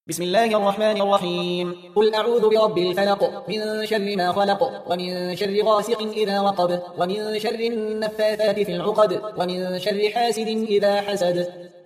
بسم الله الرحمن الرحيم. قل أعوذ برب الفلق من شر ما خلق ومن شر غاسق إذا وقب ومن شر النفاثات في العقد ومن شر حاسد إذا حسد.